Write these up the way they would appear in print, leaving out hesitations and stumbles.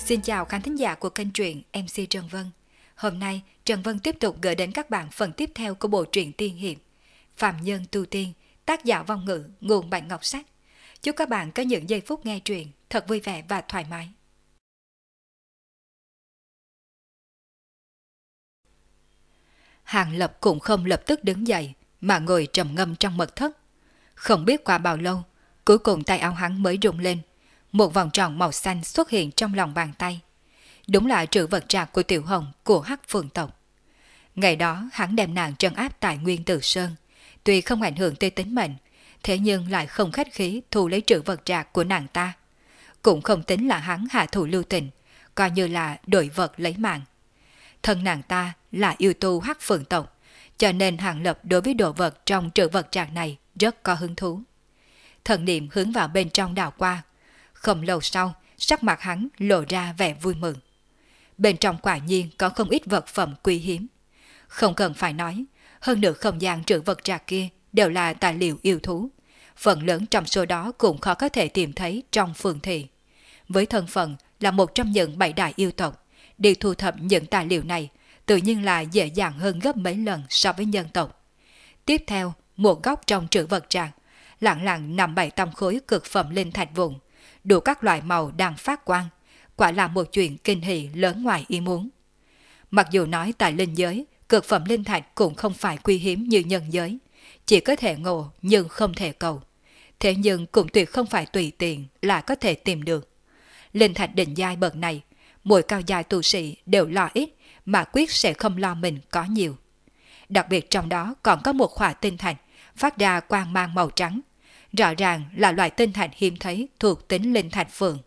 Xin chào khán thính giả của kênh truyện MC Trần Vân. Hôm nay, Trần Vân tiếp tục gửi đến các bạn phần tiếp theo của bộ truyện tiên hiệp Phạm Nhân Tu Tiên, tác giả Vong Ngữ, nguồn Bạch Ngọc Sách. Chúc các bạn có những giây phút nghe truyện thật vui vẻ và thoải mái. Hàng Lập cũng không lập tức đứng dậy, mà ngồi trầm ngâm trong mật thất. Không biết qua bao lâu, cuối cùng tay áo hắn mới rung lên. Một vòng tròn màu xanh xuất hiện trong lòng bàn tay. Đúng là trữ vật trạc của Tiểu Hồng của Hắc Phượng tộc. Ngày đó hắn đem nàng trấn áp tại Nguyên Tử Sơn. Tuy không ảnh hưởng tới tính mệnh, thế nhưng lại không khách khí thu lấy trữ vật trạc của nàng ta. Cũng không tính là hắn hạ thủ lưu tình, coi như là đổi vật lấy mạng. Thân nàng ta là yêu tu Hắc Phượng tộc, cho nên Hàng Lập đối với đồ vật trong trữ vật trạc này rất có hứng thú. Thần niệm hướng vào bên trong đảo qua. Không lâu sau, sắc mặt hắn lộ ra vẻ vui mừng. Bên trong quả nhiên có không ít vật phẩm quý hiếm. Không cần phải nói, hơn nữa không gian trữ vật trạc kia đều là tài liệu yêu thú. Phần lớn trong số đó cũng khó có thể tìm thấy trong phường thị. Với thân phận là một trong những 7 đại yêu tộc, đi thu thập những tài liệu này tự nhiên là dễ dàng hơn gấp mấy lần so với nhân tộc. Tiếp theo, một góc trong trữ vật trạc, lặng lặng nằm 7-8 khối cực phẩm linh thạch vụn, đủ các loại màu đang phát quang, quả là một chuyện kinh hỉ lớn ngoài ý muốn. Mặc dù nói tại linh giới, cực phẩm linh thạch cũng không phải quý hiếm như nhân giới, chỉ có thể ngộ nhưng không thể cầu. Thế nhưng cũng tuyệt không phải tùy tiện là có thể tìm được. Linh thạch đỉnh giai bậc này, mỗi cao giai tu sĩ đều lo ít mà quyết sẽ không lo mình có nhiều. Đặc biệt trong đó còn có một khỏa tinh thạch phát ra quang mang màu trắng, rõ ràng là loại tinh thạch hiếm thấy thuộc tính linh thạch phượng.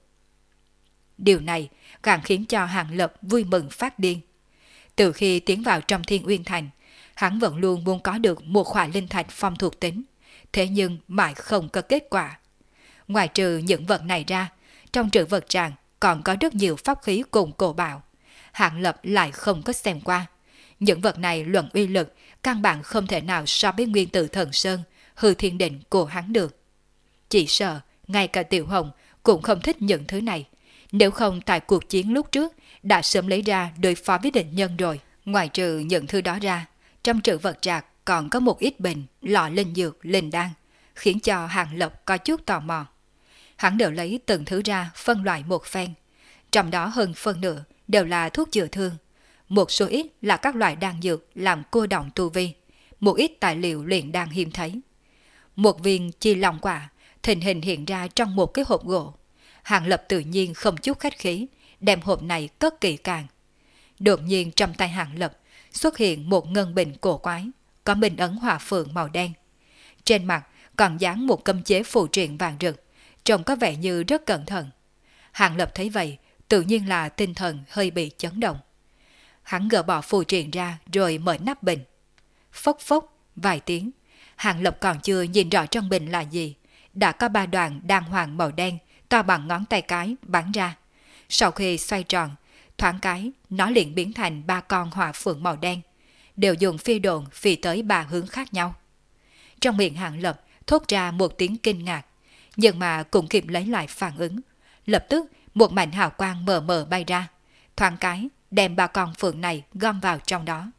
Điều này càng khiến cho Hàng Lập vui mừng phát điên. Từ khi tiến vào trong Thiên Uyên Thành, hắn vẫn luôn muốn có được một khỏa linh thạch phong thuộc tính, thế nhưng mãi không có kết quả. Ngoài trừ những vật này ra, trong trữ vật tràng còn có rất nhiều pháp khí cùng cổ bảo. Hàng Lập lại không có xem qua. Những vật này luận uy lực, căn bản không thể nào so với Nguyên Tử Thần Sơn, Hư Thiên Định của hắn được. Chỉ sợ, ngay cả Tiểu Hồng cũng không thích những thứ này. Nếu không tại cuộc chiến lúc trước, đã sớm lấy ra đối phó với địch nhân rồi. Ngoài trừ những thứ đó ra, trong trữ vật trạc còn có một ít bình, lọ linh dược, linh đan, khiến cho Hàng Lập có chút tò mò. Hắn đều lấy từng thứ ra phân loại một phen. Trong đó hơn phân nửa đều là thuốc chữa thương. Một số ít là các loại đan dược làm cô động tu vi, một ít tài liệu luyện đan hiếm thấy. Một viên chi long quả, thình hình hiện ra trong một cái hộp gỗ. Hàng Lập tự nhiên không chút khách khí, đem hộp này cất kỹ càng. Đột nhiên trong tay Hàng Lập xuất hiện một ngân bình cổ quái, có minh ấn hỏa phượng màu đen. Trên mặt còn dán một cấm chế phù triện vàng rực, trông có vẻ như rất cẩn thận. Hàng Lập thấy vậy, tự nhiên là tinh thần hơi bị chấn động. Hắn gỡ bỏ phù triện ra rồi mở nắp bình. Phốc phốc, vài tiếng, Hàng Lập còn chưa nhìn rõ trong bình là gì, đã có 3 đoạn đan hoàng màu đen to bằng ngón tay cái bắn ra. Sau khi xoay tròn, thoáng cái nó liền biến thành 3 con hỏa phượng màu đen, đều dùng phi độn phi tới 3 hướng khác nhau. Trong miệng Hàng Lập thốt ra một tiếng kinh ngạc, nhưng mà cũng kịp lấy lại phản ứng. Lập tức một mảnh hào quang mờ mờ bay ra, thoáng cái đem 3 con phượng này gom vào trong đó.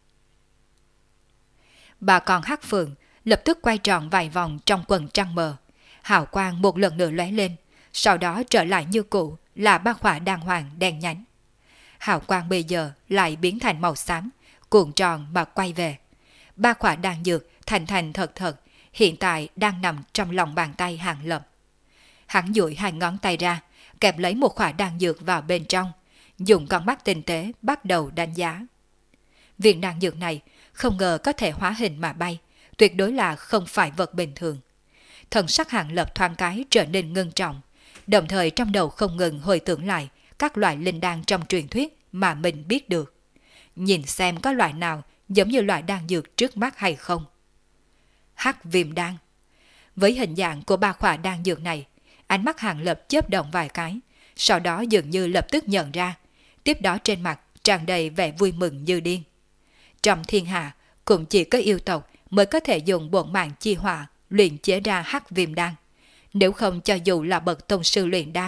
3 con hắc phượng lập tức quay tròn vài vòng trong quần trăng mờ, hào quang một lần nữa lóe lên, sau đó trở lại như cũ là 3 khỏa đan hoàng đen nhánh. Hào quang bây giờ lại biến thành màu xám, cuộn tròn mà quay về. 3 khỏa đan dược thành thành thật thật, hiện tại đang nằm trong lòng bàn tay Hàng Lập. Hắn duỗi 2 ngón tay ra, kẹp lấy một khỏa đan dược vào bên trong, dùng con mắt tinh tế bắt đầu đánh giá. Viên đan dược này không ngờ có thể hóa hình mà bay, tuyệt đối là không phải vật bình thường. Thần sắc Hàng Lập thoáng cái trở nên ngưng trọng, đồng thời trong đầu không ngừng hồi tưởng lại các loại linh đan trong truyền thuyết mà mình biết được. Nhìn xem có loại nào giống như loại đan dược trước mắt hay không. Hắc viêm đan. Với hình dạng của 3 khỏa đan dược này, ánh mắt Hàng Lập chớp động vài cái, sau đó dường như lập tức nhận ra, tiếp đó trên mặt tràn đầy vẻ vui mừng như điên. Trong thiên hạ, cũng chỉ có yêu tộc mới có thể dùng bổn mạng chi hỏa luyện chế ra hắc viêm đan. Nếu không cho dù là bậc tông sư luyện đan,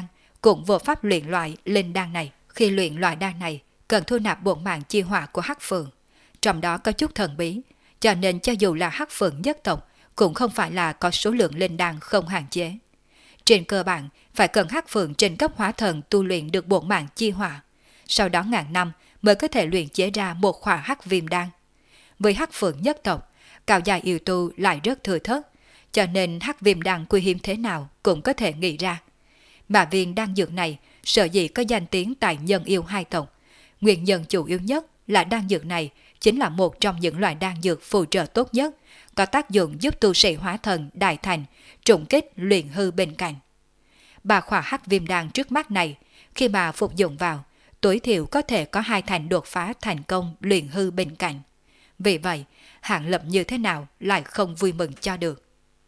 cũng vô pháp luyện loại linh đan này. Khi luyện loại đan này, cần thu nạp bổn mạng chi hỏa của Hắc Phượng. Trong đó có chút thần bí, cho nên cho dù là Hắc Phượng nhất tộc, cũng không phải là có số lượng linh đan không hạn chế. Trên cơ bản, phải cần Hắc Phượng trên cấp hóa thần tu luyện được bổn mạng chi hỏa. Sau đó ngàn năm mới có thể luyện chế ra một khỏa Hắc Viêm đan. Với Hắc Phượng nhất tộc, cao dài yêu tu lại rất thừa thớt, cho nên Hắc Viêm đan quý hiếm thế nào cũng có thể nghĩ ra. Mà viên đan dược này sở dĩ có danh tiếng tại nhân yêu hai tộc, nguyên nhân chủ yếu nhất là đan dược này chính là một trong những loại đan dược phù trợ tốt nhất, có tác dụng giúp tu sĩ hóa thần đại thành, trùng kích luyện hư bên cạnh. Ba khỏa Hắc Viêm đan trước mắt này, khi mà phục dụng vào, tối thiểu có thể có 2 thành đột phá thành công luyện hư bên cạnh. Vì vậy, Hạng Lập như thế nào lại không vui mừng cho được.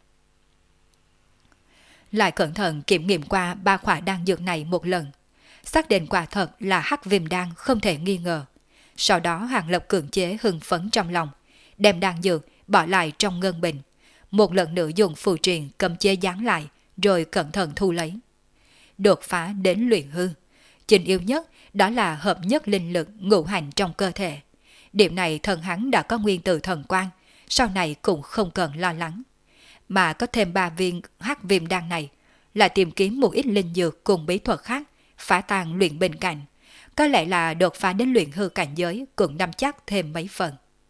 Lại cẩn thận kiểm nghiệm qua 3 khỏa đan dược này một lần, xác định quả thật là Hắc Viêm đan không thể nghi ngờ. Sau đó Hạng Lập cưỡng chế hưng phấn trong lòng, đem đan dược bỏ lại trong ngân bình, một lần nữa dùng phù triện cấm chế dán lại, rồi cẩn thận thu lấy. Đột phá đến luyện hư, chính yếu nhất đó là hợp nhất linh lực ngũ hành trong cơ thể. Điểm này thần hắn đã có nguyên từ thần quang, sau này cũng không cần lo lắng. Mà có thêm 3 viên Hắc Viêm đan này, là tìm kiếm một ít linh dược cùng bí thuật khác, phá tan luyện bên cạnh. Có lẽ là đột phá đến luyện hư cảnh giới cũng nắm chắc thêm mấy phần.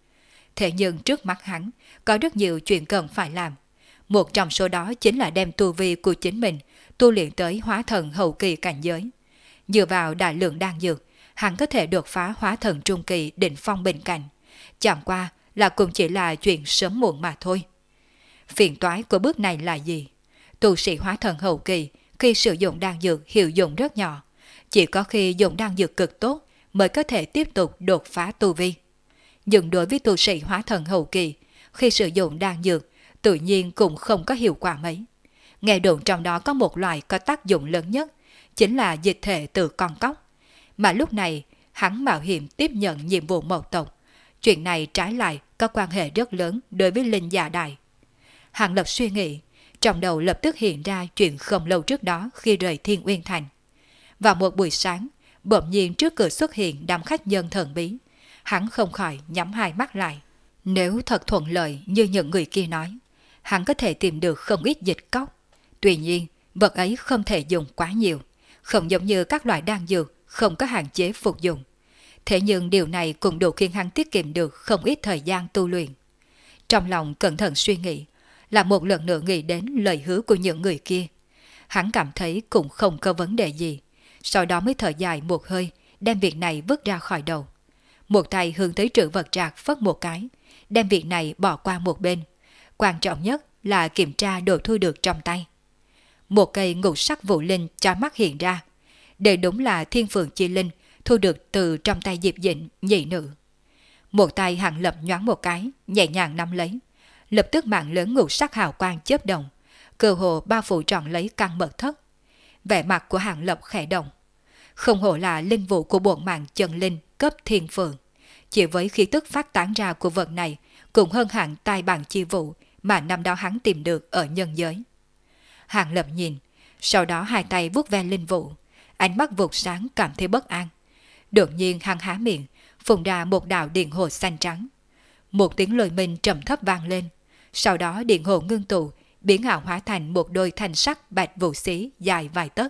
Thế nhưng trước mắt hắn, có rất nhiều chuyện cần phải làm. Một trong số đó chính là đem tu vi của chính mình tu luyện tới hóa thần hậu kỳ cảnh giới. Dựa vào đại lượng đan dược, hắn có thể đột phá hóa thần trung kỳ đỉnh phong bên cạnh. Chẳng qua là cũng chỉ là chuyện sớm muộn mà thôi. Phiền toái của bước này là gì? Tu sĩ hóa thần hậu kỳ khi sử dụng đan dược hiệu dụng rất nhỏ. Chỉ có khi dùng đan dược cực tốt mới có thể tiếp tục đột phá tu vi. Nhưng đối với tu sĩ hóa thần hậu kỳ, khi sử dụng đan dược tự nhiên cũng không có hiệu quả mấy. Nghe đồn trong đó có một loại có tác dụng lớn nhất, chính là dịch thể từ con cóc. Mà lúc này, hắn mạo hiểm tiếp nhận nhiệm vụ mộc tộc. Chuyện này trái lại có quan hệ rất lớn đối với linh giả đại. Hạng Lập suy nghĩ, trong đầu lập tức hiện ra chuyện không lâu trước đó khi rời Thiên Uyên Thành. Vào một buổi sáng, bỗng nhiên trước cửa xuất hiện đám khách nhân thần bí. Hắn không khỏi nhắm hai mắt lại. Nếu thật thuận lợi như những người kia nói, hắn có thể tìm được không ít dịch cóc. Tuy nhiên, vật ấy không thể dùng quá nhiều, không giống như các loại đan dược không có hạn chế phục dụng. Thế nhưng điều này cũng đủ khiến hắn tiết kiệm được không ít thời gian tu luyện. Trong lòng cẩn thận suy nghĩ, là một lần nữa nghĩ đến lời hứa của những người kia. Hắn cảm thấy cũng không có vấn đề gì, sau đó mới thở dài một hơi, đem việc này vứt ra khỏi đầu. Một tay hướng tới trữ vật trạc phất một cái, đem việc này bỏ qua một bên. Quan trọng nhất là kiểm tra đồ thu được trong tay. Một cây ngũ sắc vũ linh cho mắt hiện ra. Đây đúng là Thiên Phượng Chi Linh thu được từ trong tay Diệp Dĩnh nhị nữ. Một tay Hạng Lập nhoáng một cái, nhẹ nhàng nắm lấy. Lập tức mạng lớn ngũ sắc hào quang chớp động, cơ hồ bao phủ trọn lấy căn mật thất. Vẻ mặt của Hạng Lập khẽ động. Không hổ là linh vụ của bổn mạng chân linh cấp Thiên Phượng. Chỉ với khí tức phát tán ra của vật này cũng hơn hẳn tai bản chi vụ mà năm đó hắn tìm được ở nhân giới. Hạng Lập nhìn, sau đó hai tay vuốt ve linh vụ, ánh mắt vụt sáng cảm thấy bất an. Đột nhiên hắn há miệng, phun ra một đạo điện hồ xanh trắng. Một tiếng lôi minh trầm thấp vang lên, sau đó điện hồ ngưng tụ, biến ảo hóa thành một đôi thanh sắc bạch vũ xí dài vài tấc.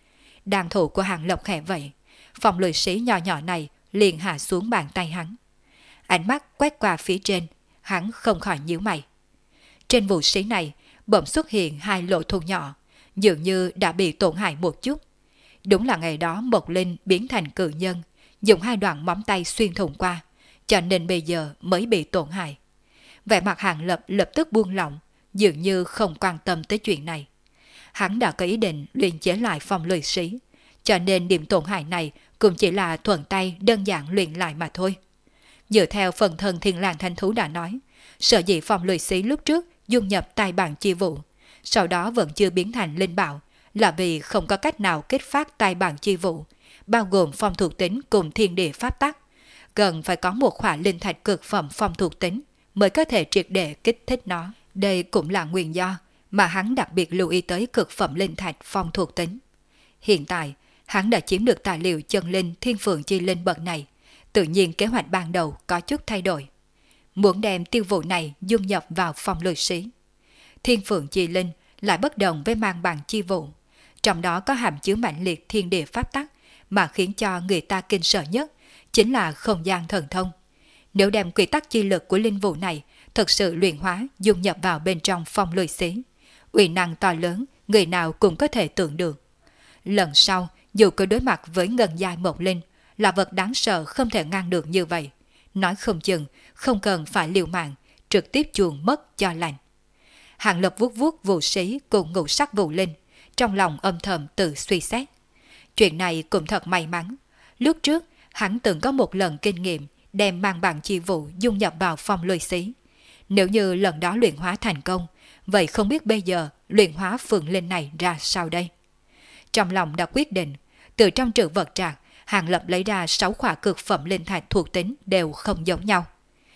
Đàn thủ của Hạng Lập khẽ vậy, phòng lười xí nhỏ nhỏ này liền hạ xuống bàn tay hắn. Ánh mắt quét qua phía trên, hắn không khỏi nhíu mày. Trên vũ xí này bỗng xuất hiện hai lỗ thủng nhỏ, dường như đã bị tổn hại một chút. Đúng là ngày đó Mộc Linh biến thành cự nhân, dùng hai đoạn móng tay xuyên thủng qua, cho nên bây giờ mới bị tổn hại. Vẻ mặt Hạng Lập lập tức buông lỏng, dường như không quan tâm tới chuyện này. Hắn đã có ý định luyện chế lại phong lười sĩ, cho nên điểm tổn hại này cũng chỉ là thuận tay đơn giản luyện lại mà thôi. Dựa theo phần thân Thiên Lang Thanh Thú đã nói, sở dĩ phong lười sĩ lúc trước dung nhập tai bản chi vụ, sau đó vẫn chưa biến thành linh bảo, là vì không có cách nào kích phát tai bản chi vụ, bao gồm phong thuộc tính cùng thiên địa pháp tắc. Cần phải có một khỏa linh thạch cực phẩm phong thuộc tính mới có thể triệt để kích thích nó. Đây cũng là nguyên do mà hắn đặc biệt lưu ý tới cực phẩm linh thạch phong thuộc tính. Hiện tại, hắn đã chiếm được tài liệu chân linh thiên phượng chi linh bậc này, tự nhiên kế hoạch ban đầu có chút thay đổi. Muốn đem tiêu vụ này dung nhập vào phong lôi sĩ. Thiên phượng chi linh lại bất đồng với mang bằng chi vụ, trong đó có hàm chứa mạnh liệt thiên địa pháp tắc mà khiến cho người ta kinh sợ nhất chính là không gian thần thông. Nếu đem quy tắc chi lực của linh vụ này thực sự luyện hóa dung nhập vào bên trong phong lôi xí, uy năng to lớn, người nào cũng có thể tưởng được. Lần sau, dù có đối mặt với ngân giai một linh, là vật đáng sợ không thể ngăn được như vậy. Nói không chừng, không cần phải liều mạng, trực tiếp chuồn mất cho lành. Hàng Lập vuốt vuốt vụ sĩ cùng ngũ sắc vụ linh, trong lòng âm thầm tự suy xét. Chuyện này cũng thật may mắn. Lúc trước, hắn từng có một lần kinh nghiệm đem mang bằng chi vụ dung nhập vào phong lôi xí. Nếu như lần đó luyện hóa thành công, vậy không biết bây giờ luyện hóa phượng linh này ra sao đây? Trong lòng đã quyết định, từ trong trữ vật trạc, Hàng Lập lấy ra 6 khỏa cực phẩm linh thạch thuộc tính đều không giống nhau.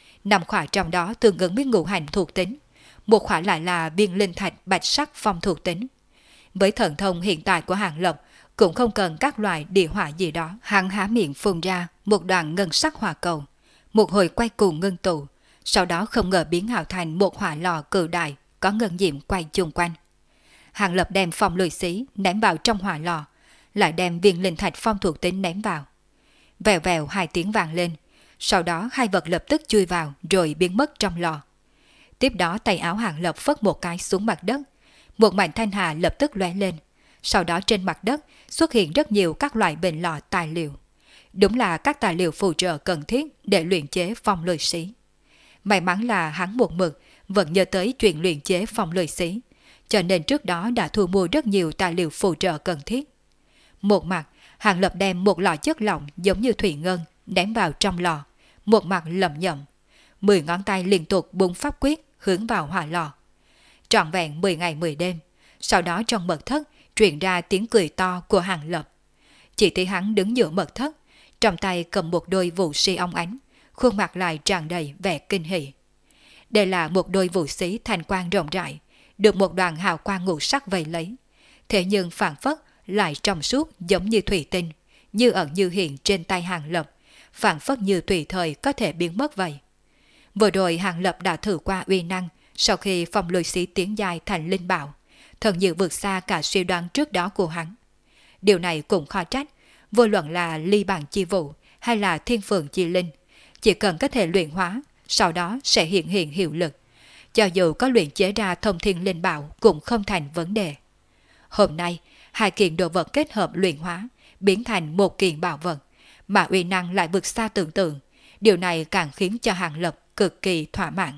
5 khỏa trong đó tương ứng với ngũ hành thuộc tính, một khỏa lại là viên linh thạch bạch sắc phong thuộc tính. Với thần thông hiện tại của Hàng Lập, cũng không cần các loại địa hỏa gì đó. Hắn há miệng phun ra một đoạn ngân sắc hỏa cầu, một hồi quay cuồng ngưng tụ, sau đó không ngờ biến ảo thành một hỏa lò cự đại có ngân diệm quay chung quanh. Hàng Lập đem phong lôi xí ném vào trong hỏa lò, lại đem viên linh thạch phong thuộc tính ném vào. Vèo vèo 2 tiếng vang lên, sau đó 2 vật lập tức chui vào rồi biến mất trong lò. Tiếp đó tay áo Hàng Lập phất một cái xuống mặt đất, một mảnh thanh hà lập tức lóe lên. Sau đó trên mặt đất xuất hiện rất nhiều các loại bình lọ tài liệu. Đúng là các tài liệu phụ trợ cần thiết để luyện chế phong lôi xí. May mắn là hắn một mực vẫn nhớ tới chuyện luyện chế phong lôi xí, cho nên trước đó đã thu mua rất nhiều tài liệu phụ trợ cần thiết. Một mặt, Hàng Lập đem một lọ chất lỏng giống như thủy ngân ném vào trong lò, một mặt lẩm nhẩm, 10 ngón tay liên tục búng pháp quyết hướng vào hỏa lò. Trọn vẹn 10 ngày 10 đêm, sau đó trong mật thất truyền ra tiếng cười to của Hàng Lập. Chỉ thấy hắn đứng giữa mật thất, trong tay cầm một đôi vũ sĩ óng ánh, khuôn mặt lại tràn đầy vẻ kinh hỉ. Đây là một đôi vũ sĩ thanh quang rộng rãi, được một đoàn hào quang ngũ sắc vây lấy. Thế nhưng phản phất lại trong suốt giống như thủy tinh, như ẩn như hiện trên tay Hàng Lập, phản phất như tùy thời có thể biến mất vậy. Vừa rồi Hàng Lập đã thử qua uy năng sau khi phong lôi xí tiến dài thành linh bảo, thần như vượt xa cả suy đoán trước đó của hắn. Điều này cũng khó trách, vô luận là ly bản chi vụ hay là thiên phượng chi linh, chỉ cần có thể luyện hóa, sau đó sẽ hiện hiệu lực. Cho dù có luyện chế ra thông thiên linh bảo cũng không thành vấn đề. Hôm nay, 2 kiện đồ vật kết hợp luyện hóa, biến thành một kiện bảo vật, mà uy năng lại vượt xa tưởng tượng. Điều này càng khiến cho Hàng Lập cực kỳ thỏa mãn.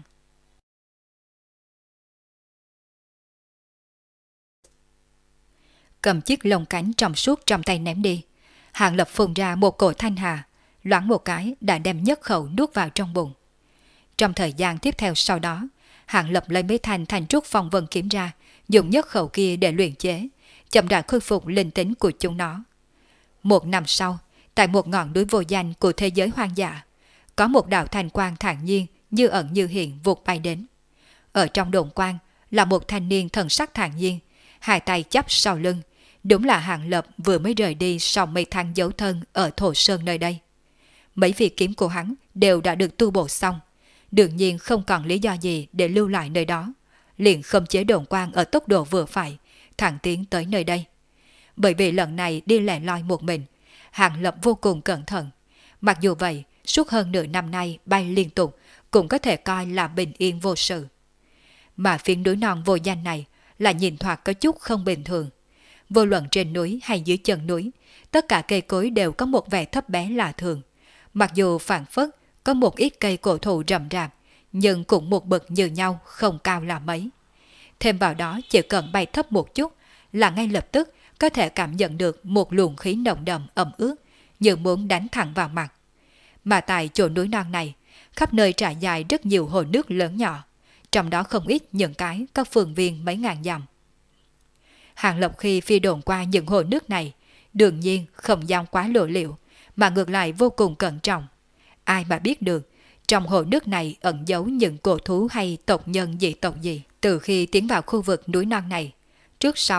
Cầm chiếc lông cánh trong suốt trong tay ném đi, Hàng Lập phun ra một cổ thanh hà, loãng một cái đã đem nhất khẩu nuốt vào trong bụng. Trong thời gian tiếp theo sau đó, Hàng Lập lấy mấy thanh trúc phong vân kiếm ra, dùng nhất khẩu kia để luyện chế, chậm rãi khôi phục linh tính của chúng nó. Một năm sau, tại một ngọn núi vô danh của thế giới hoang dã, có một đạo thanh quang thản nhiên như ẩn như hiện vụt bay đến. Ở trong đồn quang là một thanh niên thần sắc thản nhiên, 2 tay chắp sau lưng, đúng là Hàng Lập vừa mới rời đi sau mấy tháng giấu thân ở Thổ Sơn nơi đây. Mấy vị kiếm của hắn đều đã được tu bổ xong, đương nhiên không còn lý do gì để lưu lại nơi đó, liền khống chế đồn quang ở tốc độ vừa phải, thẳng tiến tới nơi đây. Bởi vì lần này đi lẻ loi một mình, Hàng Lập vô cùng cẩn thận. Mặc dù vậy, suốt hơn nửa năm nay bay liên tục cũng có thể coi là bình yên vô sự. Mà phiến núi non vô danh này là nhìn thoạt có chút không bình thường. Vô luận trên núi hay dưới chân núi, tất cả cây cối đều có một vẻ thấp bé lạ thường. Mặc dù phản phất có một ít cây cổ thụ rậm rạp, nhưng cũng một bậc như nhau, không cao là mấy. Thêm vào đó chỉ cần bay thấp một chút là ngay lập tức có thể cảm nhận được một luồng khí nồng đậm ẩm ướt, như muốn đánh thẳng vào mặt. Mà tại chỗ núi non này, khắp nơi trải dài rất nhiều hồ nước lớn nhỏ, trong đó không ít những cái có phương viên mấy ngàn dặm. Hàng Lập khi phi đồn qua những hồ nước này, đương nhiên không dám quá lộ liễu, mà ngược lại vô cùng cẩn trọng. Ai mà biết được, trong hồ nước này ẩn giấu những cổ thú hay tộc nhân dị tộc gì. Từ khi tiến vào khu vực núi non này, trước sau,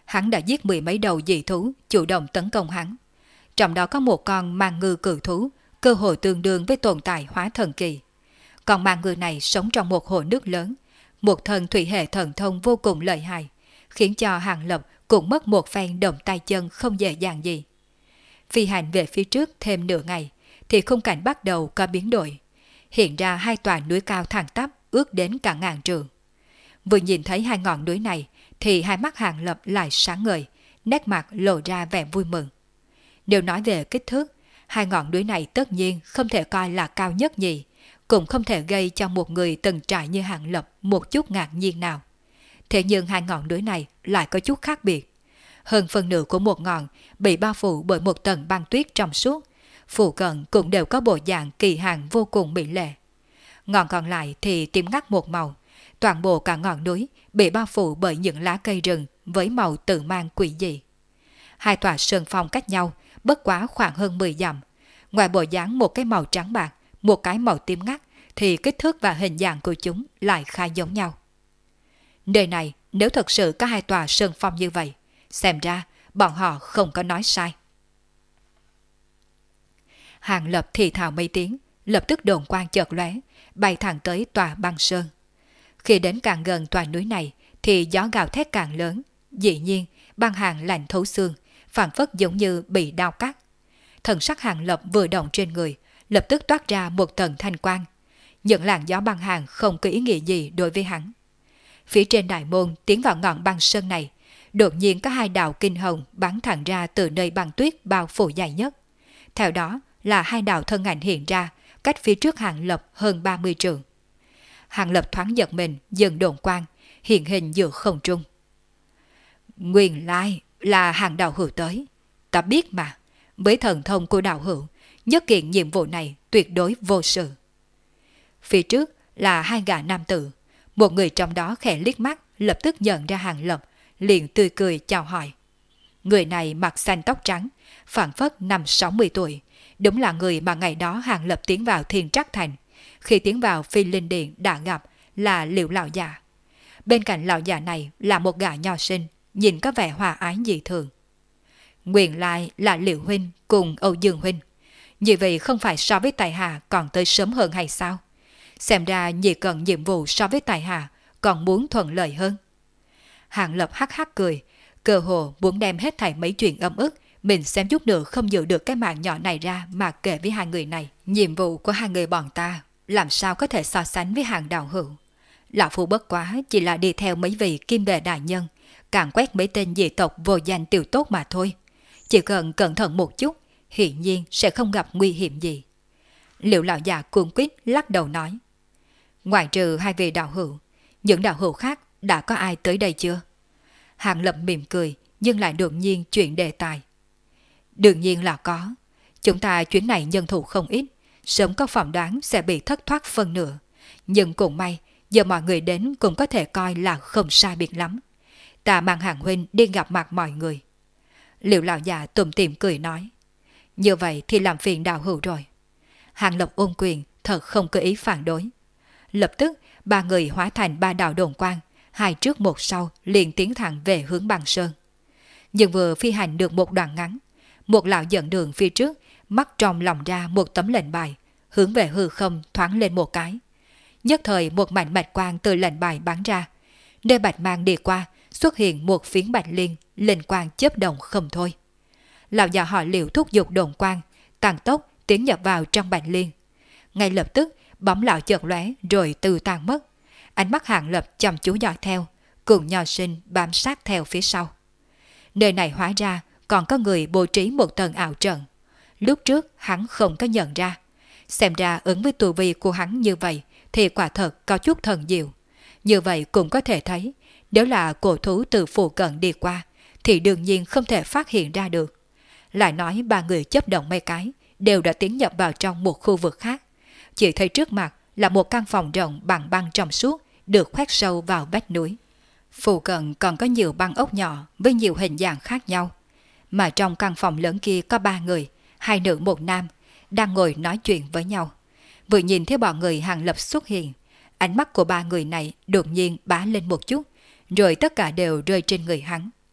hắn đã giết mười mấy đầu dị thú chủ động tấn công hắn. Trong đó có một con mang ngư cự thú, cơ hội tương đương với tồn tại hóa thần kỳ. Còn mang ngư này sống trong một hồ nước lớn, một thần thủy hệ thần thông vô cùng lợi hại, khiến cho Hàng Lập cũng mất một phen động tay chân không dễ dàng gì. Phi hành về phía trước thêm nửa ngày, thì khung cảnh bắt đầu có biến đổi. Hiện ra hai tòa núi cao thẳng tắp ước đến cả ngàn trượng. Vừa nhìn thấy hai ngọn núi này, thì hai mắt Hàng Lập lại sáng ngời, nét mặt lộ ra vẻ vui mừng. Nếu nói về kích thước, hai ngọn núi này tất nhiên không thể coi là cao nhất nhỉ, cũng không thể gây cho một người từng trải như Hàng Lập một chút ngạc nhiên nào. Thế nhưng hai ngọn núi này lại có chút khác biệt. Hơn phần nửa của một ngọn bị bao phủ bởi một tầng băng tuyết trong suốt, phụ cận cũng đều có bộ dạng kỳ hàng vô cùng mỹ lệ. Ngọn còn lại thì tím ngắt một màu, toàn bộ cả ngọn núi bị bao phủ bởi những lá cây rừng với màu tự mang quỷ dị. Hai tòa sơn phong cách nhau bất quá khoảng hơn 10 dặm. Ngoài bộ dáng một cái màu trắng bạc, một cái màu tím ngắt, thì kích thước và hình dạng của chúng lại khá giống nhau. Nơi này nếu thật sự có hai tòa sơn phong như vậy, xem ra bọn họ không có nói sai. Hàng Lập thì thào mấy tiếng, lập tức đồn quang chợt lóe, bay thẳng tới tòa băng sơn. Khi đến càng gần tòa núi này, thì gió gào thét càng lớn. Dĩ nhiên, băng hàng lạnh thấu xương, phảng phất giống như bị đao cắt. Thần sắc Hàng Lập vừa động trên người, lập tức toát ra một tầng thanh quang. Những làn gió băng hàng không có ý nghĩa gì đối với hắn. Phía trên đại môn tiến vào ngọn băng sơn này, đột nhiên có hai đạo kinh hồng bắn thẳng ra từ nơi băng tuyết bao phủ dài nhất. Theo đó là hai đạo thân ảnh hiện ra, cách phía trước Hàng Lập hơn 30 trượng. Hàng Lập thoáng giật mình, dần đồn quang, hiện hình giữa không trung. Nguyên lai là Hàng đạo hữu tới. Ta biết mà, với thần thông của đạo hữu, nhất kiện nhiệm vụ này tuyệt đối vô sự. Phía trước là hai gã nam tử, một người trong đó khẽ liếc mắt, lập tức nhận ra Hàng Lập, liền tươi cười chào hỏi. Người này mặt xanh tóc trắng, phảng phất năm 60 tuổi, đúng là người mà ngày đó Hàng Lập tiến vào Thiên Trắc Thành. Khi tiến vào Phi Linh Điện đã gặp là Liệu lão già. Bên cạnh lão già này là một gã nho sinh, nhìn có vẻ hòa ái dị thường. Nguyên lai là Liệu huynh cùng Âu Dương huynh. Như vậy không phải so với Tài Hà còn tới sớm hơn hay sao? Xem ra nhị cần nhiệm vụ so với Tài Hà còn muốn thuận lợi hơn. Hàng Lập hắc hắc cười, cơ hồ muốn đem hết thảy mấy chuyện âm ức mình xem chút nữa không giữ được cái mạng nhỏ này ra mà kể với hai người này. Nhiệm vụ của hai người bọn ta làm sao có thể so sánh với Hàng đạo hữu. Lão phu bất quá chỉ là đi theo mấy vị kim đề đại nhân, càng quét mấy tên dị tộc vô danh tiểu tốt mà thôi. Chỉ cần cẩn thận một chút, hiển nhiên sẽ không gặp nguy hiểm gì. Liệu lão già cuồng quyết lắc đầu nói. Ngoài trừ hai vị đạo hữu, những đạo hữu khác đã có ai tới đây chưa? Hàng Lập mỉm cười, nhưng lại đột nhiên chuyển đề tài. Đương nhiên là có. Chúng ta chuyến này nhân thủ không ít, sớm có phỏng đoán sẽ bị thất thoát phân nửa. Nhưng cũng may, giờ mọi người đến cũng có thể coi là không sai biệt lắm. Ta mang Hàng huynh đi gặp mặt mọi người. Liệu lão già tủm tỉm cười nói. Như vậy thì làm phiền đạo hữu rồi. Hàng Lập ôm quyền, thật không có ý phản đối. Lập tức, ba người hóa thành ba đạo đồn quang, hai trước một sau liền tiến thẳng về hướng băng sơn. Nhưng vừa phi hành được một đoạn ngắn, một lão dẫn đường phía trước mắc trong lòng ra một tấm lệnh bài, hướng về hư không thoáng lên một cái. Nhất thời một mảnh bạch quang từ lệnh bài bắn ra, nơi bạch mang đi qua xuất hiện một phiến bạch liên, linh quang chớp động không thôi. Lão già họ Liệu thúc giục đồn quang, tăng tốc tiến nhập vào trong bạch liên. Ngay lập tức bóng lão chợt lóe rồi từ tan mất. Ánh mắt Hàng Lập chăm chú dõi theo, cùng nho sinh bám sát theo phía sau. Nơi này hóa ra còn có người bố trí một tầng ảo trận. Lúc trước hắn không có nhận ra. Xem ra ứng với tu vi của hắn như vậy thì quả thật có chút thần diệu. Như vậy cũng có thể thấy, nếu là cổ thú từ phụ cận đi qua thì đương nhiên không thể phát hiện ra được. Lại nói ba người chấp động mấy cái đều đã tiến nhập vào trong một khu vực khác. Chỉ thấy trước mặt là một căn phòng rộng bằng băng trong suốt được khoét sâu vào vách núi. Phụ cận còn có nhiều băng ốc nhỏ với nhiều hình dạng khác nhau. Mà trong căn phòng lớn kia có ba người, hai nữ một nam, đang ngồi nói chuyện với nhau. Vừa nhìn thấy bọn người Hàng Lập xuất hiện, ánh mắt của ba người này đột nhiên bá lên một chút, rồi tất cả đều rơi trên người hắn.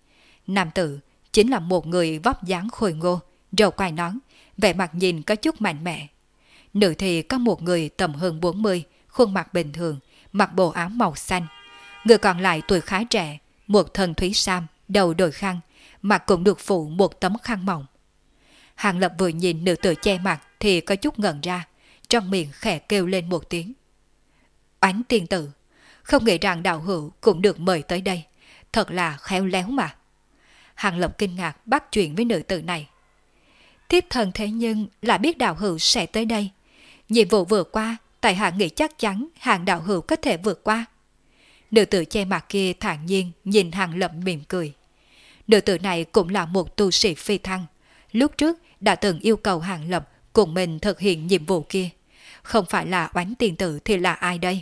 Nam tử chính là một người vóc dáng khôi ngô, râu quai nón, vẻ mặt nhìn có chút mạnh mẽ. Nữ thì có một người tầm hơn 40, khuôn mặt bình thường, mặc bộ áo màu xanh. Người còn lại tuổi khá trẻ, một thân thúy sam, đầu đội khăn, mặt cũng được phủ một tấm khăn mỏng. Hàng Lập vừa nhìn nữ tử che mặt thì có chút ngẩn ra, trong miệng khẽ kêu lên một tiếng. Oánh tiên tử, không nghĩ rằng đạo hữu cũng được mời tới đây, thật là khéo léo mà. Hàng Lập kinh ngạc bắt chuyện với nữ tử này. Thiếp thần thế nhưng là biết đạo hữu sẽ tới đây. Nhiệm vụ vừa qua, tại hạ nghĩ chắc chắn Hàng đạo hữu có thể vượt qua. Nữ tử che mặt kia thản nhiên nhìn Hàng Lập mỉm cười. Nữ tử này cũng là một tu sĩ phi thăng. Lúc trước đã từng yêu cầu Hàng Lập cùng mình thực hiện nhiệm vụ kia. Không phải là Oánh tiên tử thì là ai đây?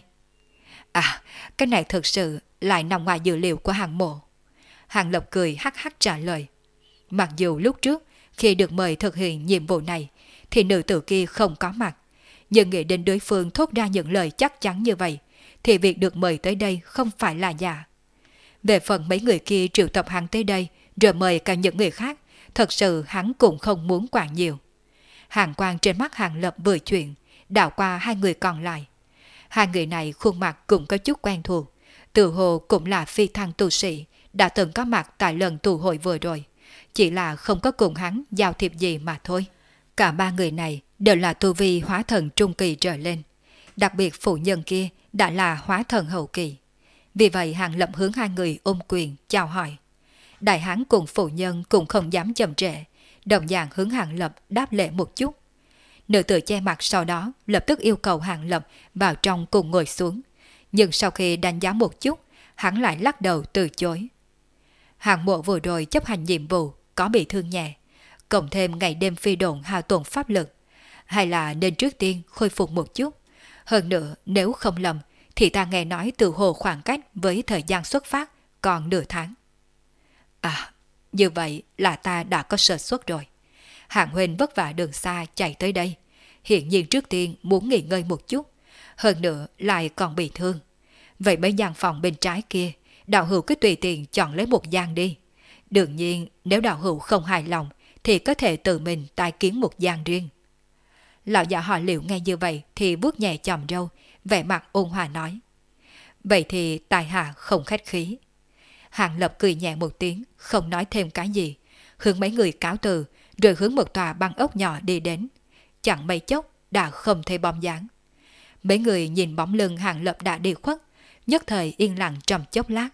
À, cái này thực sự lại nằm ngoài dự liệu của Hàng mộ. Hàng Lập cười hắc hắc trả lời. Mặc dù lúc trước khi được mời thực hiện nhiệm vụ này thì nữ tử kia không có mặt, nhưng nghĩ đến đối phương thốt ra những lời chắc chắn như vậy thì việc được mời tới đây không phải là giả. Về phần mấy người kia triệu tập hắn tới đây rồi mời cả những người khác, thật sự hắn cũng không muốn quản nhiều. Hàng quang trên mắt Hàng Lập vừa chuyển, đảo qua hai người còn lại. Hai người này khuôn mặt cũng có chút quen thuộc, tự hồ cũng là phi thăng tu sĩ, đã từng có mặt tại lần tụ hội vừa rồi, chỉ là không có cùng hắn giao thiệp gì mà thôi. Cả ba người này đều là tu vi hóa thần trung kỳ trở lên, đặc biệt phụ nhân kia đã là hóa thần hậu kỳ. Vì vậy Hàng Lập hướng hai người ôm quyền chào hỏi. Đại hán cùng phụ nhân cũng không dám chậm trễ, đồng dạng hướng Hàng Lập đáp lễ một chút. Nữ tử che mặt sau đó lập tức yêu cầu Hàng Lập vào trong cùng ngồi xuống, nhưng sau khi đánh giá một chút, hắn lại lắc đầu từ chối. Hàng mộ vừa rồi chấp hành nhiệm vụ có bị thương nhẹ, cộng thêm ngày đêm phi độn hao tổn pháp lực, hay là nên trước tiên khôi phục một chút. Hơn nữa nếu không lầm thì ta nghe nói từ hồ khoảng cách với thời gian xuất phát còn nửa tháng. À, như vậy là ta đã có sơ suất rồi. Hạng huynh vất vả đường xa chạy tới đây, hiện nhiên trước tiên muốn nghỉ ngơi một chút, hơn nữa lại còn bị thương. Vậy mấy gian phòng bên trái kia, đạo hữu cứ tùy tiện chọn lấy một gian đi. Đương nhiên nếu đạo hữu không hài lòng thì có thể tự mình tai kiến một gian riêng. Lão già họ Liệu nghe như vậy thì vuốt nhẹ chòm râu, vẻ mặt ôn hòa nói. Vậy thì tài hạ không khách khí. Hàng Lập cười nhẹ một tiếng, không nói thêm cái gì, hướng mấy người cáo từ, rồi hướng một tòa băng ốc nhỏ đi đến. Chẳng mấy chốc đã không thấy bóng dáng. Mấy người nhìn bóng lưng Hàng Lập đã đi khuất, nhất thời yên lặng trong chốc lát.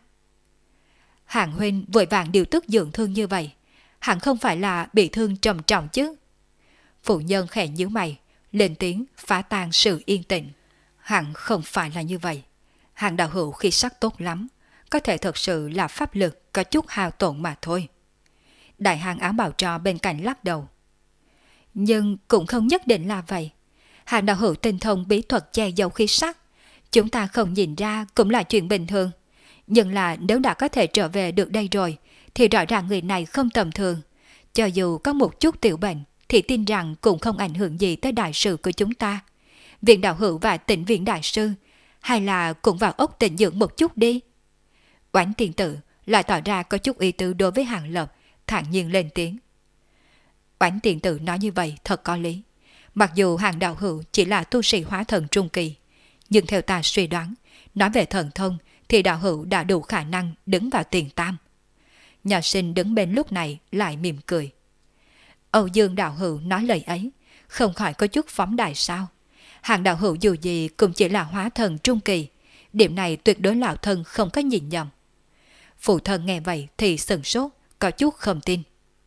Hàng huynh vội vàng điều tức dưỡng thương như vậy, hẳn không phải là bị thương trầm trọng chứ? Phụ nhân khẽ nhíu mày, lên tiếng phá tan sự yên tĩnh. Hẳn không phải là như vậy. Hàng đạo hữu khí sắc tốt lắm, có thể thật sự là pháp lực có chút hao tổn mà thôi. Đại hàng áo bào trò bên cạnh lắc đầu. Nhưng cũng không nhất định là vậy. Hàng đạo hữu tinh thông bí thuật che giấu khí sắc, chúng ta không nhìn ra cũng là chuyện bình thường. Nhưng là nếu đã có thể trở về được đây rồi thì rõ ràng người này không tầm thường. Cho dù có một chút tiểu bệnh thì tin rằng cũng không ảnh hưởng gì tới đại sự của chúng ta. Viện đạo hữu và Tịnh viện đại sư, hay là cũng vào ốc tịnh dưỡng một chút đi. Oánh tiên tử lại tỏ ra có chút ý tứ đối với Hàng Lập, thản nhiên lên tiếng. Oánh tiên tử nói như vậy thật có lý. Mặc dù Hàng đạo hữu chỉ là tu sĩ hóa thần trung kỳ, nhưng theo ta suy đoán, nói về thần thông thì đạo hữu đã đủ khả năng đứng vào tiền tam. Nhà sinh đứng bên lúc này lại mỉm cười. Âu Dương đạo hữu nói lời ấy, không khỏi có chút phóng đại sao? Hàng đạo hữu dù gì cũng chỉ là hóa thần trung kỳ, điểm này tuyệt đối lão thân không có nhìn nhầm. Phụ thân nghe vậy thì sừng sốt, có chút không tin.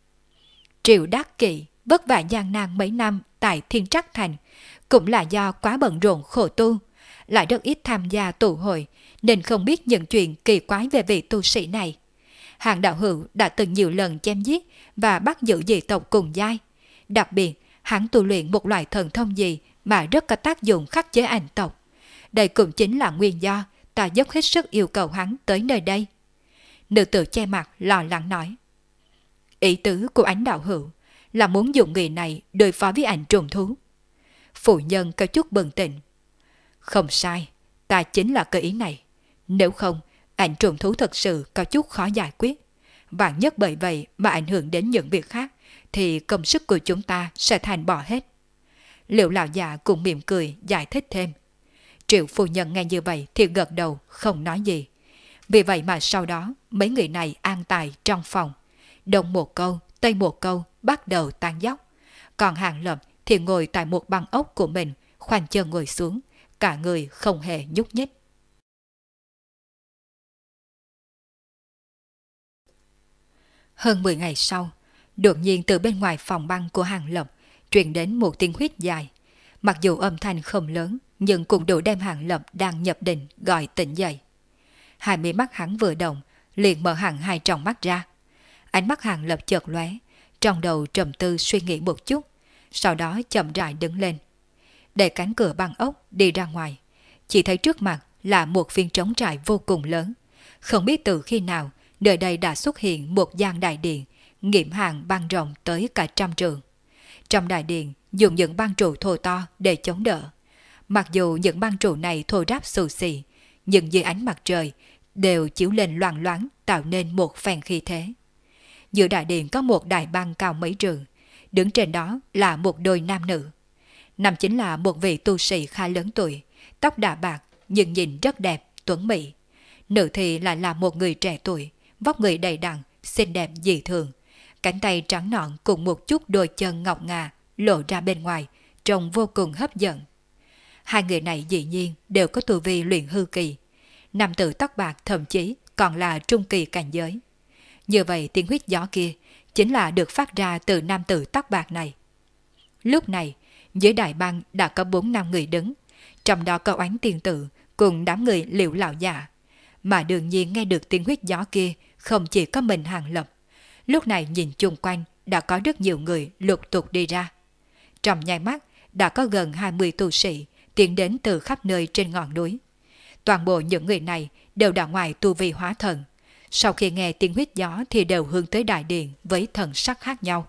Triệu Đắc Kỵ vất vả gian nan mấy năm tại Thiên Trắc Thành, cũng là do quá bận rộn khổ tu, lại rất ít tham gia tụ hội nên không biết những chuyện kỳ quái về vị tu sĩ này. Hàng đạo hữu đã từng nhiều lần chém giết và bắt giữ dị tộc cùng giai. Đặc biệt, hắn tu luyện một loại thần thông gì mà rất có tác dụng khắc chế ảnh tộc. Đây cũng chính là nguyên do ta dốc hết sức yêu cầu hắn tới nơi đây. Nữ tử che mặt lo lắng nói. Ý tứ của Ánh đạo hữu là muốn dùng người này đối phó với ảnh trùng thú. Phụ nhân có chút bừng tỉnh. Không sai, ta chính là cái ý này. Nếu không, ảnh trùng thú thật sự có chút khó giải quyết. Vạn nhất bởi vậy mà ảnh hưởng đến những việc khác, thì công sức của chúng ta sẽ thành bỏ hết. Liệu lão già cũng mỉm cười giải thích thêm. Triệu phu nhân nghe như vậy thì gật đầu không nói gì. Vì vậy mà sau đó mấy người này an tài trong phòng. Đông một câu, tây một câu bắt đầu tan dóc. Còn Hàng Lập thì ngồi tại một băng ốc của mình, khoanh chân ngồi xuống, cả người không hề nhúc nhích. Hơn 10 ngày sau, đột nhiên từ bên ngoài phòng băng của Hàng Lập truyền đến một tiếng huýt dài. Mặc dù âm thanh không lớn, nhưng cũng đủ đem Hàng Lập đang nhập định gọi tỉnh dậy. Hai mí mắt hắn vừa động, liền mở hẳn hai tròng mắt ra. Ánh mắt Hàng Lập chợt lóe, trong đầu trầm tư suy nghĩ một chút, sau đó chậm rãi đứng lên. Đẩy cánh cửa băng ốc đi ra ngoài, chỉ thấy trước mặt là một phiên trống trải vô cùng lớn. Không biết từ khi nào, nơi đây đã xuất hiện một gian đại điện, nghiễm hàng băng rộng tới cả 100 trượng. Trong đại điện dùng những băng trụ thô to để chống đỡ. Mặc dù những băng trụ này thô ráp xù xì, nhưng dưới ánh mặt trời đều chiếu lên loạng loáng tạo nên một phen khí thế. Giữa đại điện có một đài băng cao mấy trượng, đứng trên đó là một đôi nam nữ. Nam chính là một vị tu sĩ khá lớn tuổi, tóc đã bạc nhưng nhìn rất đẹp, tuấn mỹ. Nữ thì lại là một người trẻ tuổi, vóc người đầy đặn, xinh đẹp dị thường. Cánh tay trắng nõn cùng một chút đôi chân ngọc ngà lộ ra bên ngoài, trông vô cùng hấp dẫn. Hai người này dĩ nhiên đều có tu vi luyện hư kỳ. Nam tử tóc bạc thậm chí còn là trung kỳ cảnh giới. Như vậy tiếng huýt gió kia chính là được phát ra từ nam tử tóc bạc này. Lúc này, dưới đại băng đã có 4-5 người đứng, trong đó có Oánh tiên tử cùng đám người Liệu lão già. Mà đương nhiên nghe được tiếng huýt gió kia không chỉ có mình Hàng Lập. Lúc này nhìn chung quanh đã có rất nhiều người lục tục đi ra. Trong nháy mắt đã có gần 20 tu sĩ tiến đến từ khắp nơi trên ngọn núi. Toàn bộ những người này đều đã ngoài tu vi hóa thần. Sau khi nghe tiếng huýt gió thì đều hướng tới đại điện với thần sắc khác nhau.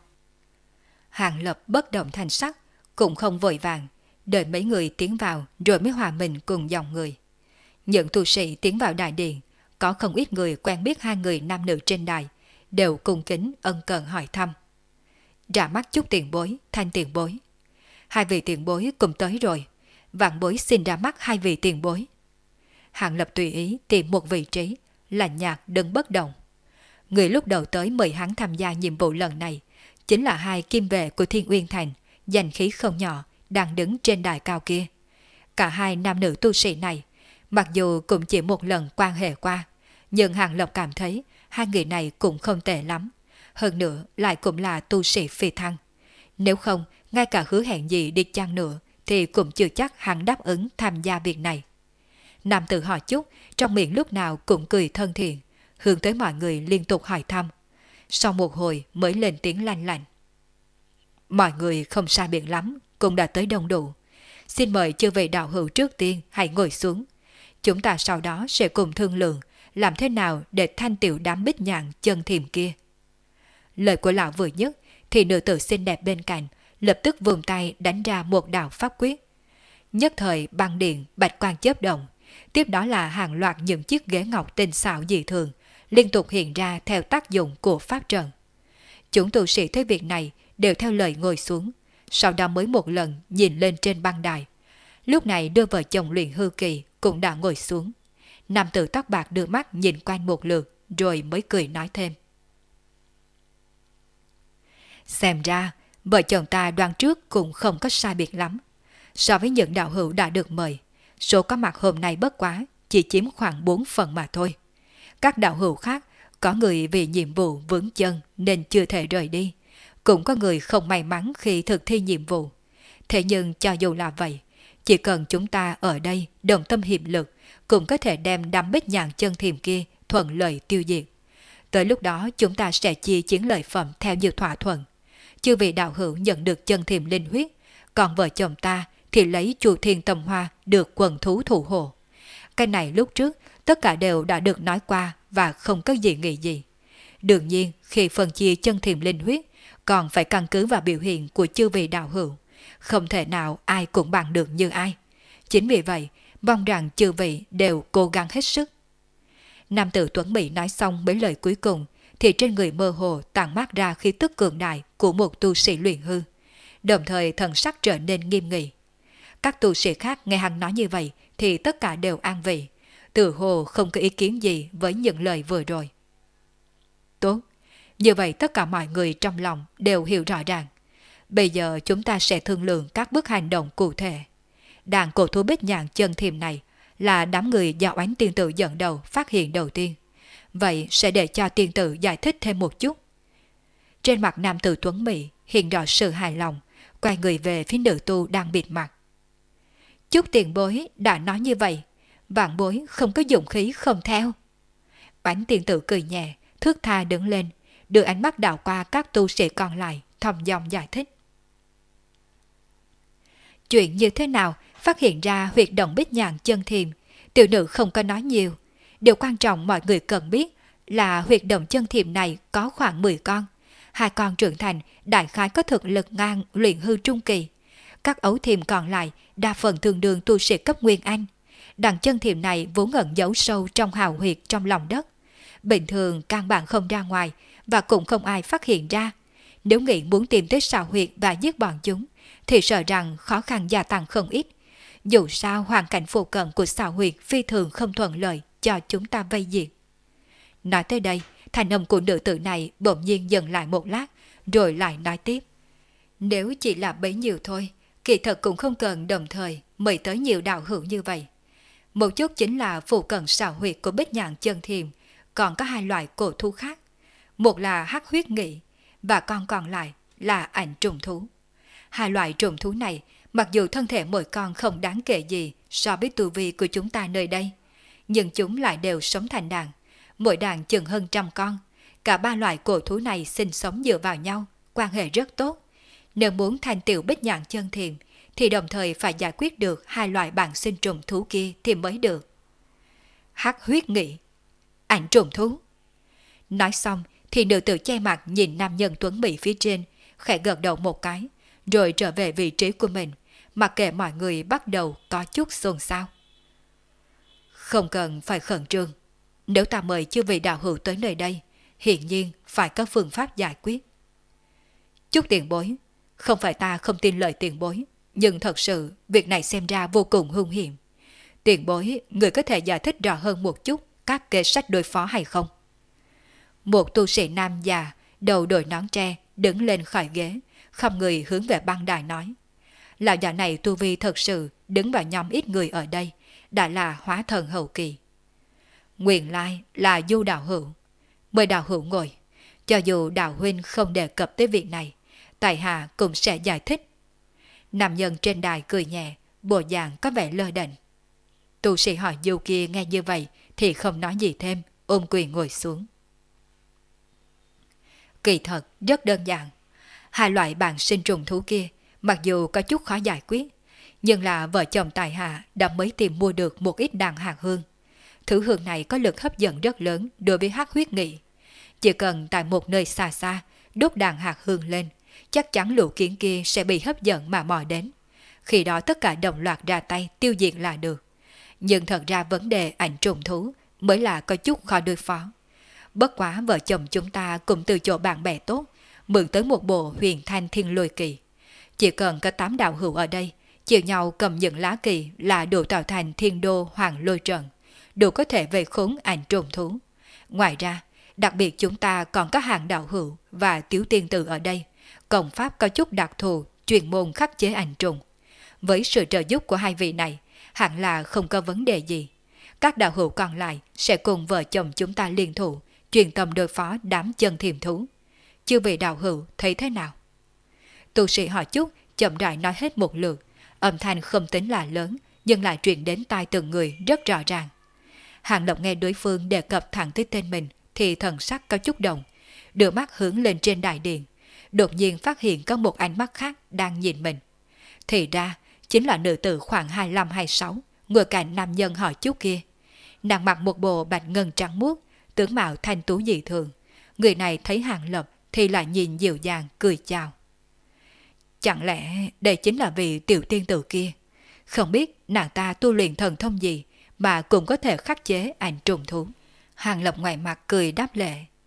Hàng Lập bất động thanh sắc, cũng không vội vàng, đợi mấy người tiến vào rồi mới hòa mình cùng dòng người. Những tu sĩ tiến vào đại điện, có không ít người quen biết hai người nam nữ trên đài, đều cung kính ân cần hỏi thăm. Ra mắt chút tiền bối, Thanh tiền bối. Hai vị tiền bối cùng tới rồi, vạn bối xin ra mắt hai vị tiền bối. Hàng Lập tùy ý tìm một vị trí, lạnh nhạt đứng bất động. Người lúc đầu tới mời hắn tham gia nhiệm vụ lần này chính là hai kim vệ của Thiên Uyên Thành, danh khí không nhỏ, đang đứng trên đài cao kia. Cả hai nam nữ tu sĩ này, mặc dù cũng chỉ một lần quan hệ qua, nhưng Hàng Lập cảm thấy hai người này cũng không tệ lắm. Hơn nữa lại cũng là tu sĩ phi thăng. Nếu không, ngay cả hứa hẹn gì đi chăng nữa thì cũng chưa chắc hắn đáp ứng tham gia việc này. Nam tử hỏi chút, trong miệng lúc nào cũng cười thân thiện, hướng tới mọi người liên tục hỏi thăm. Sau một hồi mới lên tiếng lanh lạnh. Mọi người không sai biệt lắm, cũng đã tới đông đủ. Xin mời chư vị đạo hữu trước tiên hãy ngồi xuống. Chúng ta sau đó sẽ cùng thương lượng làm thế nào để thanh tiểu đám bích nhạn chân thiềm kia. Lời của lão vừa nhất thì nữ tử xinh đẹp bên cạnh lập tức vươn tay đánh ra một đạo pháp quyết. Nhất thời băng điện bạch quang chớp động, tiếp đó là hàng loạt những chiếc ghế ngọc tinh xảo dị thường liên tục hiện ra theo tác dụng của pháp trận. Chúng tu sĩ thấy việc này đều theo lời ngồi xuống, sau đó mới một lần nhìn lên trên băng đài. Lúc này đôi vợ chồng luyện hư kỳ cũng đã ngồi xuống. Nam tử tóc bạc đưa mắt nhìn quanh một lượt rồi mới cười nói thêm. Xem ra vợ chồng ta đoán trước cũng không có sai biệt lắm. So với những đạo hữu đã được mời, số có mặt hôm nay bất quá chỉ chiếm khoảng 4 phần mà thôi. Các đạo hữu khác có người vì nhiệm vụ vướng chân nên chưa thể rời đi, cũng có người không may mắn khi thực thi nhiệm vụ. Thế nhưng cho dù là vậy, chỉ cần chúng ta ở đây đồng tâm hiệp lực cũng có thể đem đám bích nhạn chân thiềm kia thuận lợi tiêu diệt. Tới lúc đó chúng ta sẽ chia chiến lợi phẩm theo như thỏa thuận. Chư vị đạo hữu nhận được chân thiềm linh huyết, còn vợ chồng ta thì lấy chu thiên tâm hoa được quần thú thủ hộ. Cái này lúc trước tất cả đều đã được nói qua và không có gì nghĩ gì. Đương nhiên khi phân chia chân thiềm linh huyết còn phải căn cứ vào biểu hiện của chư vị đạo hữu, không thể nào ai cũng bằng được như ai. Chính vì vậy mong rằng chư vị đều cố gắng hết sức. Nam tử Tuấn Mỹ nói xong mấy lời cuối cùng thì trên người mơ hồ tản mát ra khí tức cường đại của một tu sĩ luyện hư, đồng thời thần sắc trở nên nghiêm nghị. Các tu sĩ khác nghe hắn nói như vậy thì tất cả đều an vị, tự hồ không có ý kiến gì với những lời vừa rồi. Tốt, như vậy tất cả mọi người trong lòng đều hiểu rõ ràng. Bây giờ chúng ta sẽ thương lượng các bước hành động cụ thể. Đàn cổ thú Bích Nhạn Chân Thiềm này là đám người do Oánh tiên tử dẫn đầu phát hiện đầu tiên. Vậy sẽ để cho tiên tử giải thích thêm một chút. Trên mặt nam tử tuấn mỹ hiện rõ sự hài lòng, quay người về phía nữ tu đang bịt mặt. Chút tiền bối đã nói như vậy, vạn bối không có dụng khí không theo. Oánh tiên tử cười nhẹ, thước tha đứng lên, đưa ánh mắt đảo qua các tu sĩ còn lại, thầm giọng giải thích. Chuyện như thế nào phát hiện ra huyệt động Bích Nhạn Chân Thiềm, tiểu nữ không có nói nhiều. Điều quan trọng mọi người cần biết là huyệt động chân thiềm này có khoảng 10 con. 2 con trưởng thành đại khái có thực lực ngang luyện hư trung kỳ. Các ấu thiềm còn lại đa phần thường đường tu sĩ cấp Nguyên Anh. Đàn chân thiềm này vốn ẩn giấu sâu trong hào huyệt trong lòng đất. Bình thường căn bản không ra ngoài và cũng không ai phát hiện ra. Nếu nghĩ muốn tìm tới xào huyệt và giết bọn chúng thì sợ rằng khó khăn gia tăng không ít. Dù sao hoàn cảnh phụ cận của xào huyệt phi thường không thuận lợi cho chúng ta vây diệt. Nói tới đây, thanh âm của nữ tử này bỗng nhiên dừng lại một lát, rồi lại nói tiếp. Nếu chỉ là bấy nhiêu thôi, kỳ thật cũng không cần đồng thời mời tới nhiều đạo hữu như vậy. Một chút chính là phụ cận xào huyệt của Bích Nhạn Chân Thiềm, còn có 2 loại cổ thú khác. Một là hắc huyết nghị, và con còn lại là ảnh trùng thú. 2 loại trùng thú này, mặc dù thân thể mỗi con không đáng kể gì so với tu vi của chúng ta nơi đây, nhưng chúng lại đều sống thành đàn, mỗi đàn chừng hơn 100 con. Cả 3 loại cổ thú này sinh sống dựa vào nhau, quan hệ rất tốt. Nếu muốn thành tựu Bích Nhạn Chân Thiềm, thì đồng thời phải giải quyết được 2 loại bản sinh trùng thú kia thì mới được. Hắc huyết nghị, ảnh trùng thú. Nói xong thì nữ tử che mặt nhìn nam nhân tuấn mỹ phía trên, khẽ gật đầu một cái, rồi trở về vị trí của mình, mặc kệ mọi người bắt đầu có chút xôn xao. Không cần phải khẩn trương. Nếu ta mời chư vị đạo hữu tới nơi đây, hiển nhiên phải có phương pháp giải quyết. Chút tiền bối, không phải ta không tin lời tiền bối, nhưng thật sự việc này xem ra vô cùng hung hiểm. Tiền bối, người có thể giải thích rõ hơn một chút các kế sách đối phó hay không? Một tu sĩ nam già, đầu đội nón tre, đứng lên khỏi ghế, không người hướng về băng đài nói. Lão già này tu vi thật sự đứng vào nhóm ít người ở đây, đã là hóa thần hậu kỳ. Nguyên lai là Du đạo hữu. Mời đạo hữu ngồi. Cho dù đạo huynh không đề cập tới việc này, tại hạ cũng sẽ giải thích. Nam nhân trên đài cười nhẹ, bộ dạng có vẻ lơ đễnh. Tu sĩ hỏi Du kia nghe như vậy thì không nói gì thêm, ôm quyền ngồi xuống. Kỳ thật rất đơn giản. 2 loại bản sinh trùng thú kia mặc dù có chút khó giải quyết, nhưng là vợ chồng tại hạ đã mới tìm mua được một ít đàn hạt hương. Thứ hương này có lực hấp dẫn rất lớn đối với hắc huyết nghị. Chỉ cần tại một nơi xa xa đốt đàn hạt hương lên, chắc chắn lũ kiến kia sẽ bị hấp dẫn mà mò đến. Khi đó tất cả đồng loạt ra tay tiêu diệt là được. Nhưng thật ra vấn đề ảnh trùng thú mới là có chút khó đối phó. Bất quá vợ chồng chúng ta cũng từ chỗ bạn bè tốt mượn tới một bộ huyền thanh thiên lôi kỳ. Chỉ cần có 8 đạo hữu ở đây, chiều nhau cầm những lá kỳ là đủ tạo thành thiên đô hoàng lôi trận, đủ có thể về khốn ảnh trùng thú. Ngoài ra, đặc biệt chúng ta còn có hàng đạo hữu và tiểu tiên tử ở đây, công pháp có chút đặc thù, chuyên môn khắc chế ảnh trùng. Với sự trợ giúp của 2 vị này, hẳn là không có vấn đề gì. Các đạo hữu còn lại sẽ cùng vợ chồng chúng ta liên thủ, truyền tâm đối phó đám chân thiềm thú. Chư vị đạo hữu thấy thế nào? Tu sĩ hỏi chút, chậm rãi nói hết một lượt, âm thanh không tính là lớn, nhưng lại truyền đến tai từng người rất rõ ràng. Hàng Lập nghe đối phương đề cập thẳng tới tên mình, thì thần sắc có chút động, đưa mắt hướng lên trên đại điện, đột nhiên phát hiện có một ánh mắt khác đang nhìn mình. Thì ra, chính là nữ tử khoảng 25-26, ngồi cạnh nam nhân hỏi chút kia. Nàng mặc một bộ bạch ngân trắng muốt, tướng mạo thanh tú dị thường. Người này thấy Hàng Lập thì lại nhìn dịu dàng cười chào. Chẳng lẽ đây chính là vị tiểu tiên tử kia? Không biết nàng ta tu luyện thần thông gì mà cũng có thể khắc chế ảnh trùng thú. Hàng Lập ngoài mặt cười đáp lệ,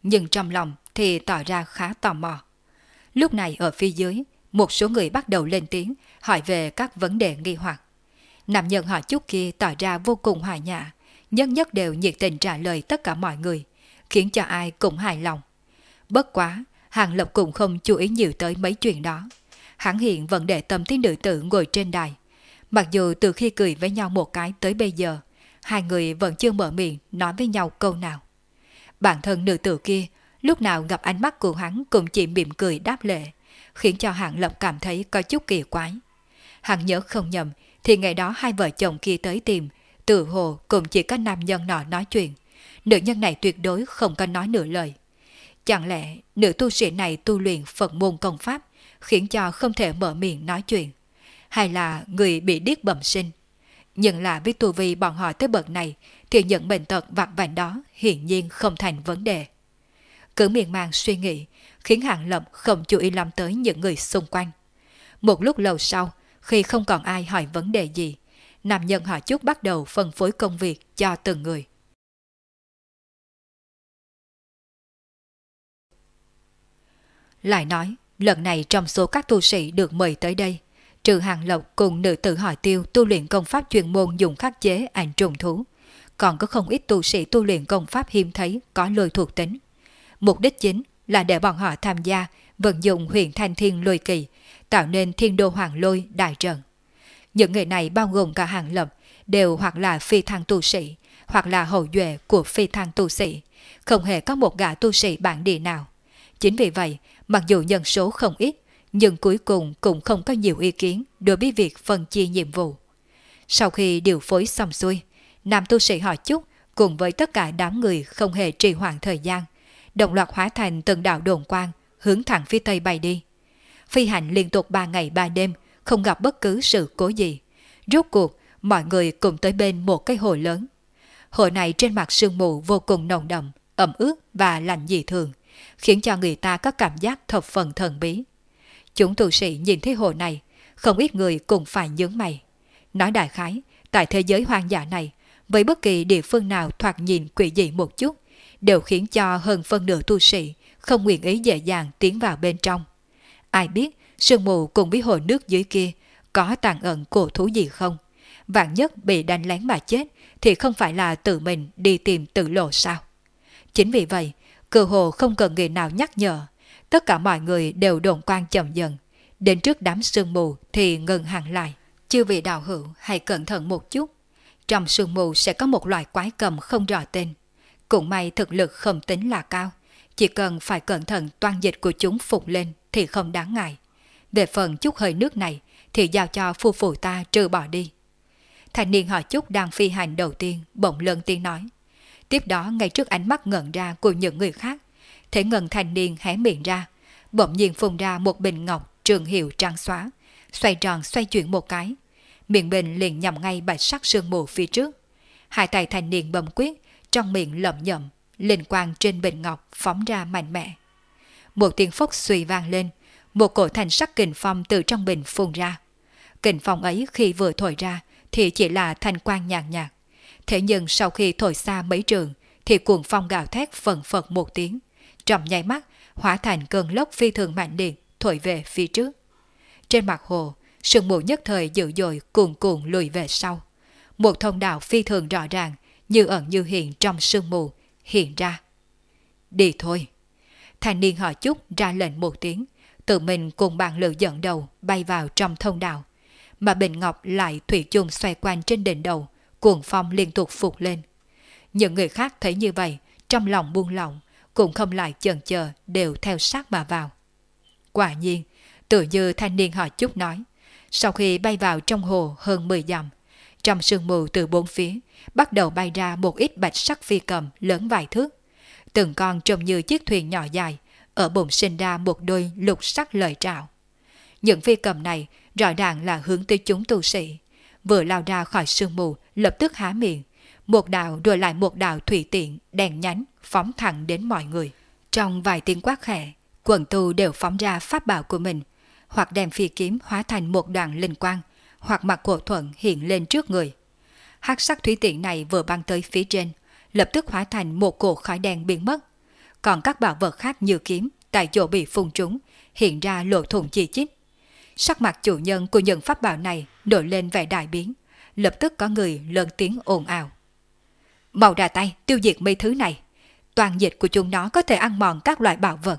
nhưng trong lòng thì tỏ ra khá tò mò. Lúc này ở phía dưới, một số người bắt đầu lên tiếng hỏi về các vấn đề nghi hoặc. Nam nhân họ Chúc kia tỏ ra vô cùng hòa nhã, nhất nhất đều nhiệt tình trả lời tất cả mọi người, khiến cho ai cũng hài lòng. Bất quá, Hàng Lập cũng không chú ý nhiều tới mấy chuyện đó. Hắn hiện vẫn để tâm tới nữ tử ngồi trên đài. Mặc dù từ khi cười với nhau một cái tới bây giờ, hai người vẫn chưa mở miệng nói với nhau câu nào. Bản thân nữ tử kia lúc nào gặp ánh mắt của hắn cũng chỉ mỉm cười đáp lễ, khiến cho Hàng Lập cảm thấy có chút kỳ quái. Hắn nhớ không nhầm thì ngày đó hai vợ chồng kia tới tìm, tự hồ cũng chỉ có nam nhân nọ nói chuyện. Nữ nhân này tuyệt đối không có nói nửa lời. Chẳng lẽ nữ tu sĩ này tu luyện Phật môn công pháp, khiến cho không thể mở miệng nói chuyện? Hay là người bị điếc bẩm sinh? Nhưng là với tu vi bọn họ tới bậc này thì những bệnh tật vặt vãnh đó hiển nhiên không thành vấn đề. Cứ miên man suy nghĩ khiến Hàng Lập không chú ý lắm tới những người xung quanh. Một lúc lâu sau, khi không còn ai hỏi vấn đề gì, nam nhân họ Chúc bắt đầu phân phối công việc cho từng người. Lại nói, lần này trong số các tu sĩ được mời tới đây, trừ Hàng Lộc cùng nữ tử họ Tiêu tu luyện công pháp chuyên môn dùng khắc chế ảnh trùng thú, còn có không ít tu sĩ tu luyện công pháp hiếm thấy có lôi thuộc tính. Mục đích chính là để bọn họ tham gia vận dụng huyền thanh thiên lôi kỳ, tạo nên thiên đô hoàng lôi đại trận. Những người này bao gồm cả Hàng Lập, đều hoặc là phi thăng tu sĩ, hoặc là hậu duệ của phi thăng tu sĩ, không hề có một gã tu sĩ bản địa nào. Chính vì vậy, mặc dù nhân số không ít, nhưng cuối cùng cũng không có nhiều ý kiến đối với việc phân chia nhiệm vụ. Sau khi điều phối xong xuôi, nam tu sĩ họ Chúc cùng với tất cả đám người không hề trì hoãn thời gian, đồng loạt hóa thành từng đạo đồn quang hướng thẳng phía tây bay đi. Phi hành liên tục 3 ngày 3 đêm, không gặp bất cứ sự cố gì. Rốt cuộc, mọi người cùng tới bên một cái hồ lớn. Hồ này trên mặt sương mù vô cùng nồng đậm, ẩm ướt và lạnh dị thường, khiến cho người ta có cảm giác thập phần thần bí. Chúng tu sĩ nhìn thấy hồ này, không ít người cũng phải nhướng mày. Nói đại khái, tại thế giới hoang dã này, với bất kỳ địa phương nào thoạt nhìn quỷ dị một chút, đều khiến cho hơn phân nửa tu sĩ không nguyện ý dễ dàng tiến vào bên trong. Ai biết sương mù cùng với hồ nước dưới kia có tàn ẩn cổ thú gì không? Vạn nhất bị đánh lén mà chết thì không phải là tự mình đi tìm tử lộ sao? Chính vì vậy, cơ hồ không cần người nào nhắc nhở, tất cả mọi người đều đồn quang chậm dần. Đến trước đám sương mù thì ngừng hẳn lại. Chư vị đạo hữu hãy cẩn thận một chút. Trong sương mù sẽ có một loại quái cầm không rõ tên. Cũng may thực lực không tính là cao, chỉ cần phải cẩn thận toan dịch của chúng phục lên thì không đáng ngại. Về phần chút hơi nước này thì giao cho phu phụ ta trừ bỏ đi. Thanh niên họ Chúc đang phi hành đầu tiên bỗng lớn tiếng nói. Tiếp đó ngay trước ánh mắt ngẩn ra của những người khác, thấy ngân thanh niên hé miệng ra, bỗng nhiên phun ra một bình ngọc trường hiệu trắng xóa, xoay tròn xoay chuyển một cái. Miệng bình liền nhằm ngay bạch sắc sương mù phía trước. Hai tay thanh niên bấm quyết, trong miệng lẩm nhẩm, linh quang trên bình ngọc phóng ra mạnh mẽ. Một tiếng phốc suy vang lên, một cổ thanh sắc kình phong từ trong bình phun ra. Kình phong ấy khi vừa thổi ra thì chỉ là thanh quang nhàn nhạt. Thế nhưng sau khi thổi xa mấy trường thì cuồng phong gào thét phần phật một tiếng, trong nháy mắt hóa thành cơn lốc phi thường mạnh liệt thổi về phía trước. Trên mặt hồ, sương mù nhất thời dữ dội cuồn cuộn lùi về sau. Một thông đạo phi thường rõ ràng, như ẩn như hiện trong sương mù hiện ra. Đi thôi. Thanh niên họ Chúc ra lệnh một tiếng, tự mình cùng bạn lữ dẫn đầu bay vào trong thông đạo, mà bình ngọc lại thủy chung xoay quanh trên đỉnh đầu, cuồng phong liên tục phục lên. Những người khác thấy như vậy, trong lòng buông lỏng, cũng không lại chần chờ, đều theo sát mà vào. Quả nhiên, tự như thanh niên họ Chúc nói, sau khi bay vào trong hồ hơn 10 dặm, trong sương mù từ bốn phía bắt đầu bay ra một ít bạch sắc phi cầm lớn vài thước. Từng con trông như chiếc thuyền nhỏ dài, ở bụng sinh ra một đôi lục sắc lợi trảo. Những phi cầm này rõ ràng là hướng tới chúng tu sĩ. Vừa lao ra khỏi sương mù, lập tức há miệng, một đạo rồi lại một đạo thủy tiện đèn nhánh phóng thẳng đến mọi người. Trong vài tiếng quát khẽ, quần tu đều phóng ra pháp bảo của mình, hoặc đem phi kiếm hóa thành một đoạn linh quang, hoặc mặc cổ thuận hiện lên trước người. Hắc sắc thủy tiện này vừa băng tới phía trên, lập tức hóa thành một cột khói đen biến mất. còn các bảo vật khác như kiếm tại chỗ bị phun trúng, hiện ra lỗ thủng chi chít. Sắc mặt chủ nhân của những pháp bảo này nổi lên vẻ đại biến, lập tức có người lớn tiếng ồn ào. Mau ra tay tiêu diệt mấy thứ này, toàn dịch của chúng nó có thể ăn mòn các loại bảo vật.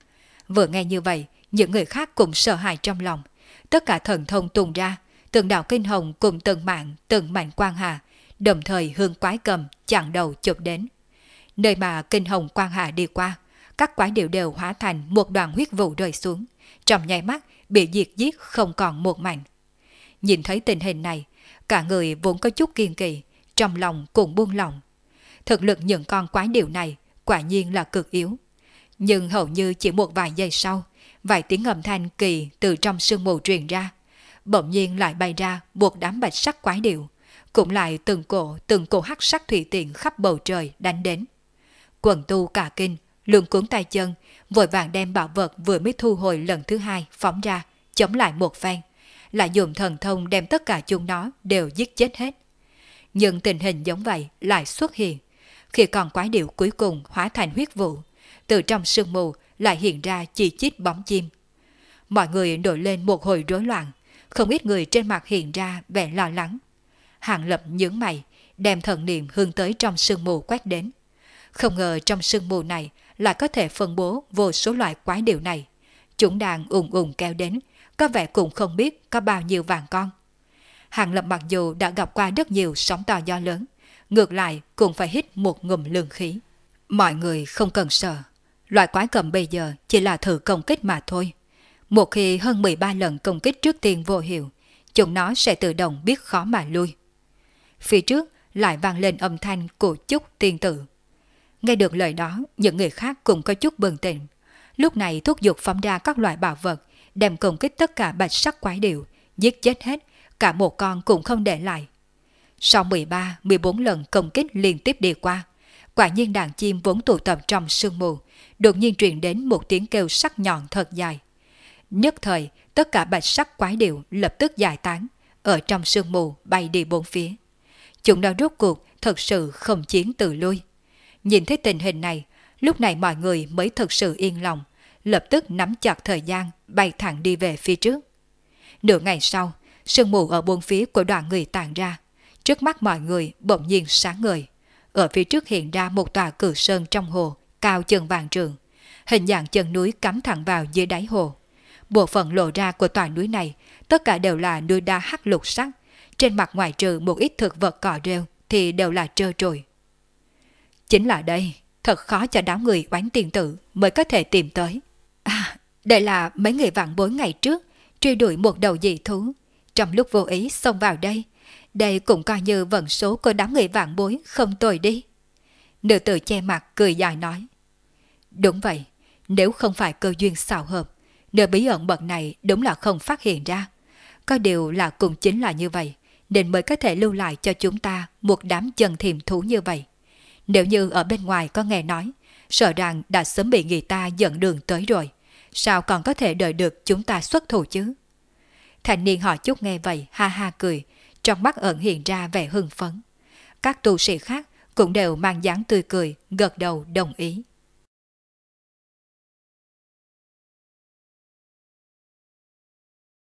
Vừa nghe như vậy, những người khác cũng sợ hãi trong lòng, tất cả thần thông tung ra, từng đạo kinh hồng cùng từng mảnh quang hà, đồng thời hướng quái cầm chặn đầu chụp đến. Nơi mà kinh hồng quang hà đi qua, các quái điểu đều hóa thành một đoàn huyết vụ rơi xuống, trong nháy mắt bị diệt giết không còn một mảnh. Nhìn thấy tình hình này, cả người vốn có chút kiêng kỵ, trong lòng cũng buông lỏng. Thực lực những con quái điểu này quả nhiên là cực yếu. Nhưng hầu như chỉ một vài giây sau, vài tiếng âm thanh kỳ từ trong sương mù truyền ra. Bỗng nhiên lại bay ra một đám bạch sắc quái điểu, cũng lại từng cổ hắc sắc thủy tiện khắp bầu trời đánh đến. Quần tu cả kinh, luống cuống tay chân, vội vàng đem bảo vật vừa mới thu hồi lần thứ hai phóng ra, chống lại một phen, lại dùng thần thông đem tất cả chúng nó đều giết chết hết. Nhưng tình hình giống vậy lại xuất hiện, khi còn quái điểu cuối cùng hóa thành huyết vụ, từ trong sương mù lại hiện ra chỉ chít bóng chim. Mọi người nổi lên một hồi rối loạn, không ít người trên mặt hiện ra vẻ lo lắng. Hàng Lập nhướng mày, đem thần niệm hướng tới trong sương mù quét đến. Không ngờ trong sương mù này lại có thể phân bố vô số loại quái điểu này. Chúng đang ùn ùn kéo đến, có vẻ cũng không biết có bao nhiêu vàng con. Hàng Lập mặc dù đã gặp qua rất nhiều sóng to gió lớn, ngược lại cũng phải hít một ngụm lương khí. Mọi người không cần sợ, loại quái cầm bây giờ chỉ là thử công kích mà thôi. Một khi hơn 13 lần công kích trước tiên vô hiệu, chúng nó sẽ tự động biết khó mà lui. Phía trước lại vang lên âm thanh của Chúc tiên tử. Nghe được lời đó, những người khác cũng có chút bừng tỉnh. Lúc này thúc giục phóng ra các loại bảo vật, đem công kích tất cả bạch sắc quái điểu, giết chết hết, cả một con cũng không để lại. Sau 13-14 lần công kích liên tiếp đi qua, quả nhiên đàn chim vốn tụ tập trong sương mù, đột nhiên truyền đến một tiếng kêu sắc nhọn thật dài. Nhất thời, tất cả bạch sắc quái điểu lập tức giải tán, ở trong sương mù bay đi bốn phía. Chúng nó rốt cuộc thật sự không chiến từ lui. Nhìn thấy tình hình này, lúc này mọi người mới thật sự yên lòng, lập tức nắm chặt thời gian bay thẳng đi về phía trước. Nửa ngày sau, sương mù ở bốn phía của đoàn người tản ra, trước mắt mọi người bỗng nhiên sáng ngời. Ở phía trước hiện ra một tòa cử sơn trong hồ, cao chừng vạn trượng, hình dạng chân núi cắm thẳng vào dưới đáy hồ. Bộ phận lộ ra của tòa núi này, tất cả đều là núi đá hắc lục sắc, trên mặt ngoài trừ một ít thực vật cỏ rêu thì đều là trơ trụi. Chính là đây, thật khó cho đám người oán tiền tử mới có thể tìm tới. À, đây là mấy người vạn bối ngày trước truy đuổi một đầu dị thú, trong lúc vô ý xông vào đây. Đây cũng coi như vận số của đám người vạn bối không tồi đi. Nữ tử che mặt cười dài nói. Đúng vậy, nếu không phải cơ duyên xảo hợp, nơi bí ẩn bậc này đúng là không phát hiện ra. Có điều là cũng chính là như vậy, nên mới có thể lưu lại cho chúng ta một đám chân thiềm thú như vậy. Nếu như ở bên ngoài có nghe nói, sợ rằng đã sớm bị người ta dẫn đường tới rồi, sao còn có thể đợi được chúng ta xuất thủ chứ? Thanh niên họ Chúc nghe vậy ha ha cười, trong mắt ẩn hiện ra vẻ hưng phấn. Các tu sĩ khác cũng đều mang dáng tươi cười, gật đầu đồng ý.